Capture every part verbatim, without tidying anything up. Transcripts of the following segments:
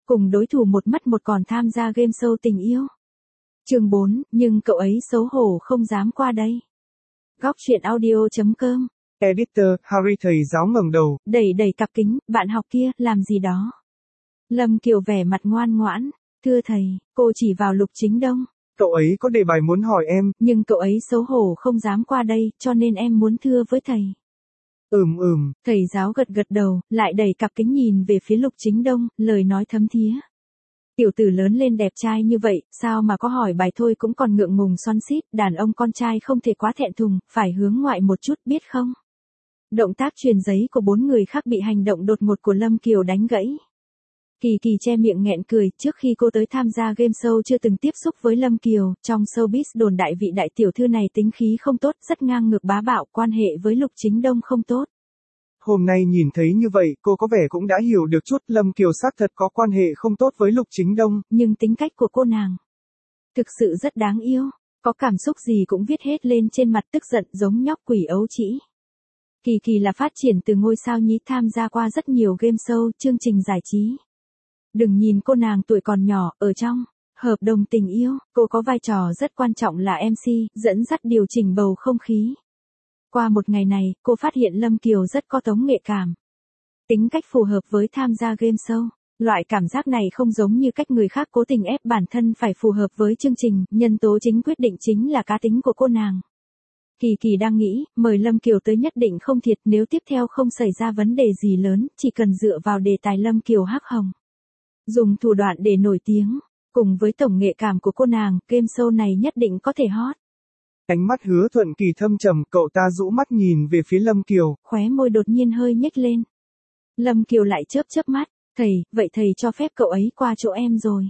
cùng đối thủ một mất một còn tham gia game show tình yêu. Chương bốn, nhưng cậu ấy xấu hổ không dám qua đây. Góc truyện audio chấm com. Editor, Harry thầy giáo ngẩng đầu, Đẩy đẩy cặp kính, bạn học kia, làm gì đó. Lâm Kiều vẻ mặt ngoan ngoãn, thưa thầy, cô chỉ vào Lục Chính Đông. Cậu ấy có đề bài muốn hỏi em. Nhưng cậu ấy xấu hổ không dám qua đây, cho nên em muốn thưa với thầy. Ừm ừm. Thầy giáo gật gật đầu, lại đẩy cặp kính nhìn về phía Lục Chính Đông, lời nói thấm thía. Tiểu tử lớn lên đẹp trai như vậy, sao mà có hỏi bài thôi cũng còn ngượng ngùng xoắn xít, đàn ông con trai không thể quá thẹn thùng, phải hướng ngoại một chút biết không? Động tác truyền giấy của bốn người khác bị hành động đột ngột của Lâm Kiều đánh gãy. Kỳ Kỳ che miệng nghẹn cười, trước khi cô tới tham gia game show chưa từng tiếp xúc với Lâm Kiều, trong showbiz đồn đại vị đại tiểu thư này tính khí không tốt, rất ngang ngược bá bạo, quan hệ với Lục Chính Đông không tốt. Hôm nay nhìn thấy như vậy, cô có vẻ cũng đã hiểu được chút, Lâm Kiều xác thật có quan hệ không tốt với Lục Chính Đông. Nhưng tính cách của cô nàng thực sự rất đáng yêu, có cảm xúc gì cũng viết hết lên trên mặt, tức giận giống nhóc quỷ ấu trĩ. Kỳ Kỳ là phát triển từ ngôi sao nhí, tham gia qua rất nhiều game show, chương trình giải trí. Đừng nhìn cô nàng tuổi còn nhỏ, ở trong hợp đồng tình yêu, cô có vai trò rất quan trọng là em xê, dẫn dắt điều chỉnh bầu không khí. Qua một ngày này, cô phát hiện Lâm Kiều rất có tống nghệ cảm. Tính cách phù hợp với tham gia game show. Loại cảm giác này không giống như cách người khác cố tình ép bản thân phải phù hợp với chương trình, nhân tố chính quyết định chính là cá tính của cô nàng. Kỳ Kỳ đang nghĩ, mời Lâm Kiều tới nhất định không thiệt, nếu tiếp theo không xảy ra vấn đề gì lớn, chỉ cần dựa vào đề tài Lâm Kiều hắc hồng. Dùng thủ đoạn để nổi tiếng, cùng với tổng nghệ cảm của cô nàng, game show này nhất định có thể hot. Ánh mắt Hứa Thuận Kỳ thâm trầm, cậu ta rũ mắt nhìn về phía Lâm Kiều. Khóe môi đột nhiên hơi nhếch lên. Lâm Kiều lại chớp chớp mắt, thầy, vậy thầy cho phép cậu ấy qua chỗ em rồi.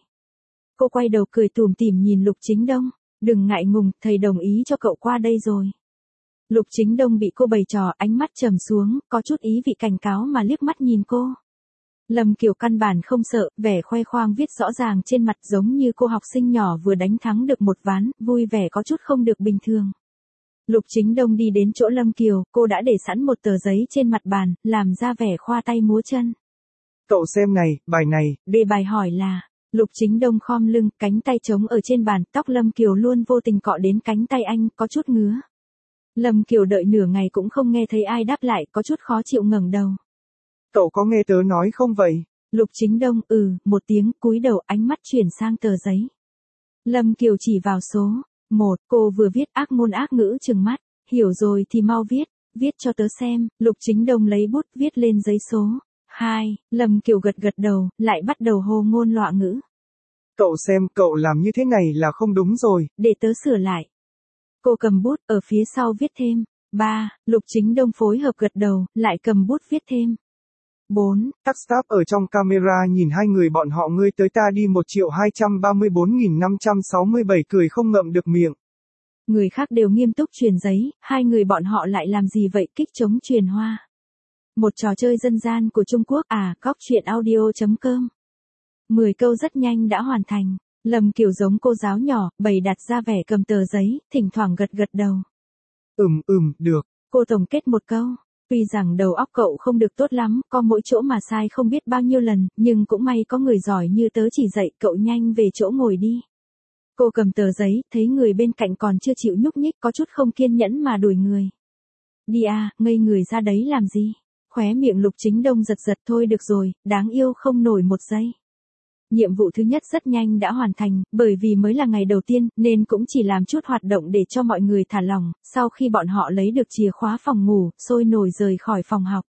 Cô quay đầu cười tủm tỉm nhìn Lục Chính Đông, đừng ngại ngùng, thầy đồng ý cho cậu qua đây rồi. Lục Chính Đông bị cô bày trò, ánh mắt trầm xuống, có chút ý vị cảnh cáo mà liếc mắt nhìn cô. Lâm Kiều căn bản không sợ, vẻ khoe khoang viết rõ ràng trên mặt giống như cô học sinh nhỏ vừa đánh thắng được một ván, vui vẻ có chút không được bình thường. Lục Chính Đông đi đến chỗ Lâm Kiều, cô đã để sẵn một tờ giấy trên mặt bàn, làm ra vẻ khoa tay múa chân. Cậu xem này, bài này. Đề bài hỏi là, Lục Chính Đông khom lưng, cánh tay trống ở trên bàn, tóc Lâm Kiều luôn vô tình cọ đến cánh tay anh, có chút ngứa. Lâm Kiều đợi nửa ngày cũng không nghe thấy ai đáp lại, có chút khó chịu ngẩng đầu. Cậu có nghe tớ nói không vậy? Lục Chính Đông, ừ, một tiếng, cúi đầu, ánh mắt chuyển sang tờ giấy. Lâm Kiều chỉ vào số một, cô vừa viết ác ngôn ác ngữ trừng mắt, hiểu rồi thì mau viết, viết cho tớ xem. Lục Chính Đông lấy bút viết lên giấy số hai, Lâm Kiều gật gật đầu, lại bắt đầu hô ngôn loạn ngữ. Cậu xem, cậu làm như thế này là không đúng rồi. Để tớ sửa lại. Cô cầm bút, ở phía sau viết thêm. ba, Lục Chính Đông phối hợp gật đầu, lại cầm bút viết thêm. bốn. Các staff ở trong camera nhìn hai người bọn họ ngươi tới ta đi một triệu hai trăm ba mươi bốn nghìn năm trăm sáu mươi bảy cười không ngậm được miệng. Người khác đều nghiêm túc truyền giấy, hai người bọn họ lại làm gì vậy, kích chống truyền hoa. Một trò chơi dân gian của Trung Quốc à, góc truyện audio chấm com. Mười câu rất nhanh đã hoàn thành. Lâm Kiều giống cô giáo nhỏ, bày đặt ra vẻ cầm tờ giấy, thỉnh thoảng gật gật đầu. Ừm ừm, được. Cô tổng kết một câu. Tuy rằng đầu óc cậu không được tốt lắm, có mỗi chỗ mà sai không biết bao nhiêu lần, nhưng cũng may có người giỏi như tớ chỉ dạy cậu nhanh về chỗ ngồi đi. Cô cầm tờ giấy, thấy người bên cạnh còn chưa chịu nhúc nhích, có chút không kiên nhẫn mà đuổi người. Đi à, ngây người ra đấy làm gì? Khóe miệng Lục Chính Đông giật giật, thôi được rồi, đáng yêu không nổi một giây. Nhiệm vụ thứ nhất rất nhanh đã hoàn thành, bởi vì mới là ngày đầu tiên, nên cũng chỉ làm chút hoạt động để cho mọi người thả lỏng, sau khi bọn họ lấy được chìa khóa phòng ngủ, sôi nổi rời khỏi phòng học.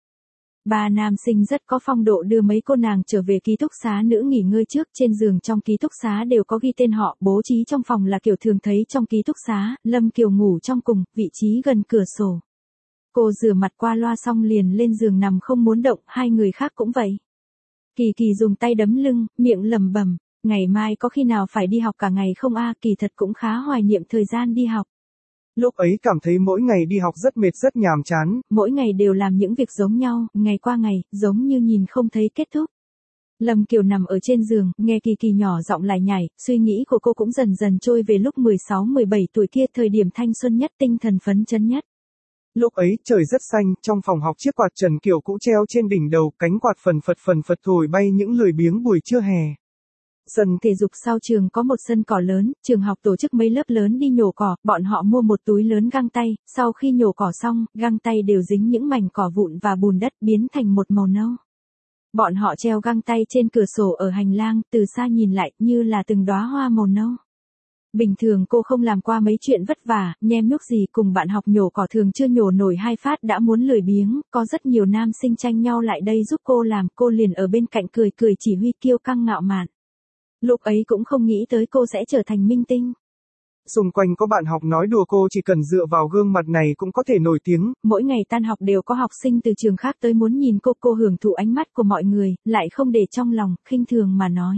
Ba nam sinh rất có phong độ đưa mấy cô nàng trở về ký túc xá nữ nghỉ ngơi trước, trên giường trong ký túc xá đều có ghi tên họ, bố trí trong phòng là kiểu thường thấy trong ký túc xá, Lâm Kiều ngủ trong cùng, vị trí gần cửa sổ. Cô rửa mặt qua loa xong liền lên giường nằm không muốn động, hai người khác cũng vậy. Kỳ Kỳ dùng tay đấm lưng, miệng lẩm bẩm, ngày mai có khi nào phải đi học cả ngày không a, kỳ thật cũng khá hoài niệm thời gian đi học. Lúc ấy cảm thấy mỗi ngày đi học rất mệt rất nhàm chán. Mỗi ngày đều làm những việc giống nhau, ngày qua ngày, giống như nhìn không thấy kết thúc. Lâm Kiều nằm ở trên giường, nghe Kỳ Kỳ nhỏ giọng lải nhải, suy nghĩ của cô cũng dần dần trôi về lúc mười sáu mười bảy tuổi kia, thời điểm thanh xuân nhất, tinh thần phấn chấn nhất. Lúc ấy, trời rất xanh, trong phòng học chiếc quạt Trần Kiều cũ treo trên đỉnh đầu, cánh quạt phần phật phần phật thổi bay những lười biếng buổi trưa hè. Sân thể dục sau trường có một sân cỏ lớn, trường học tổ chức mấy lớp lớn đi nhổ cỏ, bọn họ mua một túi lớn găng tay, sau khi nhổ cỏ xong, găng tay đều dính những mảnh cỏ vụn và bùn đất biến thành một màu nâu. Bọn họ treo găng tay trên cửa sổ ở hành lang, từ xa nhìn lại như là từng đóa hoa màu nâu. Bình thường cô không làm qua mấy chuyện vất vả, nhem nhuốc gì, cùng bạn học nhổ cỏ thường chưa nhổ nổi hai phát đã muốn lười biếng, có rất nhiều nam sinh tranh nhau lại đây giúp cô làm, cô liền ở bên cạnh cười cười chỉ huy kiêu căng ngạo mạn. Lúc ấy cũng không nghĩ tới cô sẽ trở thành minh tinh. Xung quanh có bạn học nói đùa cô chỉ cần dựa vào gương mặt này cũng có thể nổi tiếng. Mỗi ngày tan học đều có học sinh từ trường khác tới muốn nhìn cô, cô hưởng thụ ánh mắt của mọi người, lại không để trong lòng, khinh thường mà nói.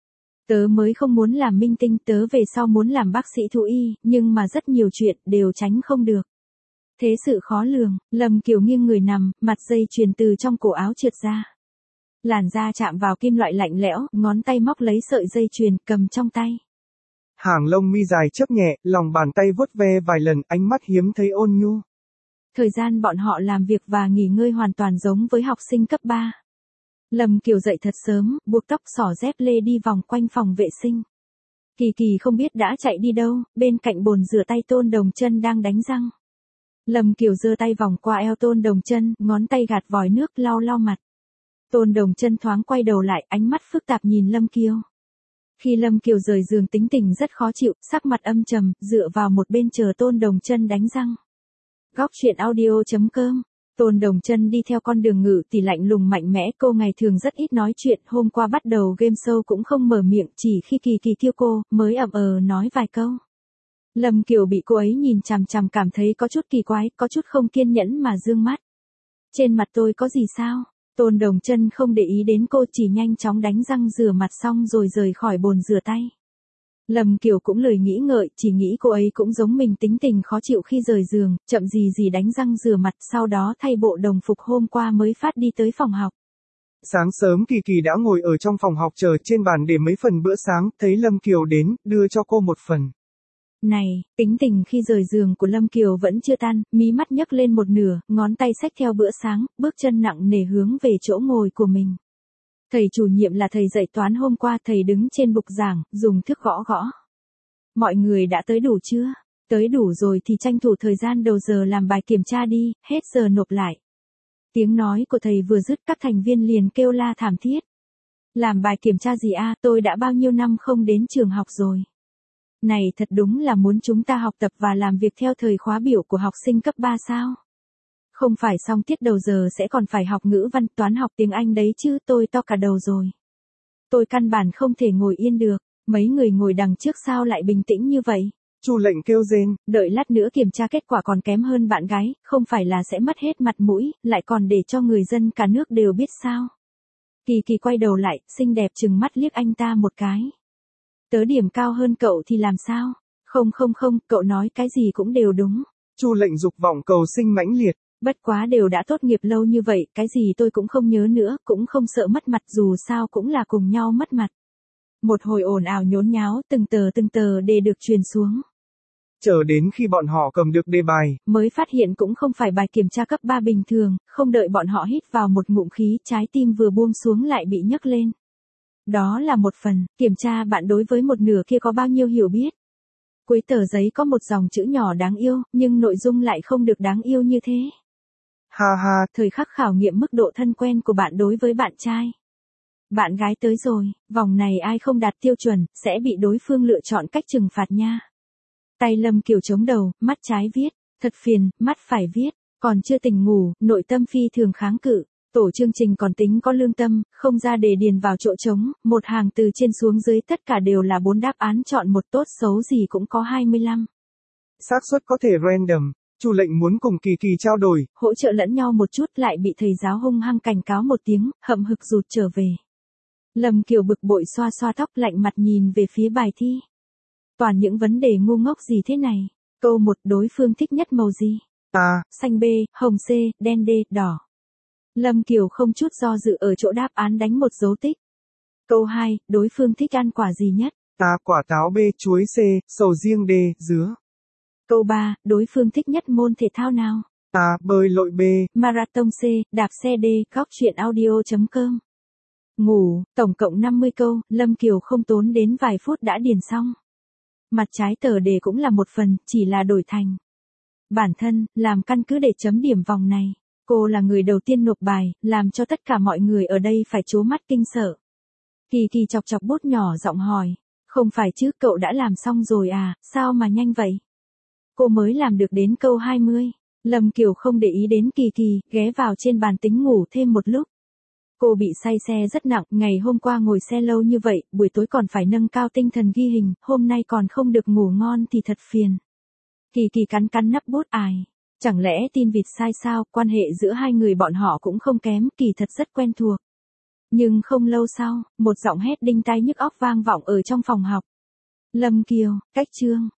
Tớ mới không muốn làm minh tinh, tớ về sau muốn làm bác sĩ thú y, nhưng mà rất nhiều chuyện đều tránh không được. Thế sự khó lường, Lâm Kiều nghiêng người nằm, mặt dây chuyền từ trong cổ áo trượt ra. Làn da chạm vào kim loại lạnh lẽo, ngón tay móc lấy sợi dây chuyền, cầm trong tay. Hàng lông mi dài chớp nhẹ, lòng bàn tay vuốt ve vài lần, ánh mắt hiếm thấy ôn nhu. Thời gian bọn họ làm việc và nghỉ ngơi hoàn toàn giống với học sinh cấp ba. Lâm Kiều dậy thật sớm, buộc tóc xỏ dép lê đi vòng quanh phòng vệ sinh. Kỳ Kỳ không biết đã chạy đi đâu, bên cạnh bồn rửa tay Tôn Đồng Chân đang đánh răng. Lâm Kiều giơ tay vòng qua eo Tôn Đồng Chân, ngón tay gạt vòi nước lau lau mặt. Tôn Đồng Chân thoáng quay đầu lại, ánh mắt phức tạp nhìn Lâm Kiều. Khi Lâm Kiều rời giường tính tình rất khó chịu, sắc mặt âm trầm, dựa vào một bên chờ Tôn Đồng Chân đánh răng. Góc truyện audio chấm com. Tôn Đồng Chân đi theo con đường ngự tỷ lạnh lùng mạnh mẽ, cô ngày thường rất ít nói chuyện, hôm qua bắt đầu game show cũng không mở miệng, chỉ khi Kỳ Kỳ kêu cô, mới ậm ờ nói vài câu. Lâm Kiều bị cô ấy nhìn chằm chằm cảm thấy có chút kỳ quái, có chút không kiên nhẫn mà dương mắt. Trên mặt tôi có gì sao? Tôn Đồng Chân không để ý đến cô, chỉ nhanh chóng đánh răng rửa mặt xong rồi rời khỏi bồn rửa tay. Lâm Kiều cũng lười nghĩ ngợi, chỉ nghĩ cô ấy cũng giống mình tính tình khó chịu khi rời giường, chậm gì gì đánh răng rửa mặt, sau đó thay bộ đồng phục hôm qua mới phát đi tới phòng học. Sáng sớm Kỳ Kỳ đã ngồi ở trong phòng học chờ trên bàn để mấy phần bữa sáng, thấy Lâm Kiều đến, đưa cho cô một phần. Này, tính tình khi rời giường của Lâm Kiều vẫn chưa tan, mí mắt nhấc lên một nửa, ngón tay xách theo bữa sáng, bước chân nặng nề hướng về chỗ ngồi của mình. Thầy chủ nhiệm là thầy dạy toán hôm qua, thầy đứng trên bục giảng, dùng thước gõ gõ. Mọi người đã tới đủ chưa? Tới đủ rồi thì tranh thủ thời gian đầu giờ làm bài kiểm tra đi, hết giờ nộp lại. Tiếng nói của thầy vừa dứt các thành viên liền kêu la thảm thiết. Làm bài kiểm tra gì a, tôi đã bao nhiêu năm không đến trường học rồi. Này thật đúng là muốn chúng ta học tập và làm việc theo thời khóa biểu của học sinh cấp ba sao? Không phải xong tiết đầu giờ sẽ còn phải học ngữ văn, toán, học tiếng Anh đấy chứ, tôi to cả đầu rồi. Tôi căn bản không thể ngồi yên được, mấy người ngồi đằng trước sao lại bình tĩnh như vậy? Chu Lệnh kêu rên, đợi lát nữa kiểm tra kết quả còn kém hơn bạn gái, không phải là sẽ mất hết mặt mũi, lại còn để cho người dân cả nước đều biết sao? Kỳ Kỳ quay đầu lại, xinh đẹp trừng mắt liếc anh ta một cái. Tớ điểm cao hơn cậu thì làm sao? Không không không, cậu nói cái gì cũng đều đúng. Chu Lệnh dục vọng cầu sinh mãnh liệt. Bất quá đều đã tốt nghiệp lâu như vậy, cái gì tôi cũng không nhớ nữa, cũng không sợ mất mặt, dù sao cũng là cùng nhau mất mặt. Một hồi ồn ào nhốn nháo, từng tờ từng tờ đề được truyền xuống. Chờ đến khi bọn họ cầm được đề bài, mới phát hiện cũng không phải bài kiểm tra cấp ba bình thường, không đợi bọn họ hít vào một ngụm khí, trái tim vừa buông xuống lại bị nhấc lên. Đó là một phần, kiểm tra bạn đối với một nửa kia có bao nhiêu hiểu biết. Cuối tờ giấy có một dòng chữ nhỏ đáng yêu, nhưng nội dung lại không được đáng yêu như thế. Ha ha, thời khắc khảo nghiệm mức độ thân quen của bạn đối với bạn trai. Bạn gái tới rồi, vòng này ai không đạt tiêu chuẩn, sẽ bị đối phương lựa chọn cách trừng phạt nha. Tay Lâm Kiều chống đầu, mắt trái viết, thật phiền, mắt phải viết, còn chưa tỉnh ngủ, nội tâm phi thường kháng cự. Tổ chương trình còn tính có lương tâm, không ra đề điền vào chỗ trống, một hàng từ trên xuống dưới tất cả đều là bốn đáp án chọn một, tốt xấu gì cũng có hai mươi lăm. Xác suất có thể random. Chu Lệnh muốn cùng Kỳ Kỳ trao đổi, hỗ trợ lẫn nhau một chút, lại bị thầy giáo hung hăng cảnh cáo một tiếng, hậm hực rụt trở về. Lâm Kiều bực bội xoa xoa tóc, lạnh mặt nhìn về phía bài thi. Toàn những vấn đề ngu ngốc gì thế này? Câu một, đối phương thích nhất màu gì? A, xanh B, hồng C, đen D, đỏ. Lâm Kiều không chút do dự ở chỗ đáp án đánh một dấu tích. Câu hai, đối phương thích ăn quả gì nhất? A, quả táo, B, chuối, C, sầu riêng, D, dứa. Câu ba, đối phương thích nhất môn thể thao nào? A. Bơi lội. B. Marathon. C. Đạp xe. D. Góc chuyện audio chấm com. Ngủ, tổng cộng năm mươi câu, Lâm Kiều không tốn đến vài phút đã điền xong. Mặt trái tờ đề cũng là một phần, chỉ là đổi thành bản thân, làm căn cứ để chấm điểm vòng này. Cô là người đầu tiên nộp bài, làm cho tất cả mọi người ở đây phải trố mắt kinh sợ. Kỳ Kỳ chọc chọc bút nhỏ giọng hỏi, không phải chứ, cậu đã làm xong rồi à, sao mà nhanh vậy? Cô mới làm được đến câu hai mươi. Lâm Kiều không để ý đến Kỳ Kỳ, ghé vào trên bàn tính ngủ thêm một lúc. Cô bị say xe rất nặng, ngày hôm qua ngồi xe lâu như vậy, buổi tối còn phải nâng cao tinh thần ghi hình, hôm nay còn không được ngủ ngon thì thật phiền. Kỳ Kỳ cắn cắn nắp bút ải. Chẳng lẽ tin vịt sai sao, quan hệ giữa hai người bọn họ cũng không kém, kỳ thật rất quen thuộc. Nhưng không lâu sau, một giọng hét đinh tai nhức óc vang vọng ở trong phòng học. Lâm Kiều, cách chương.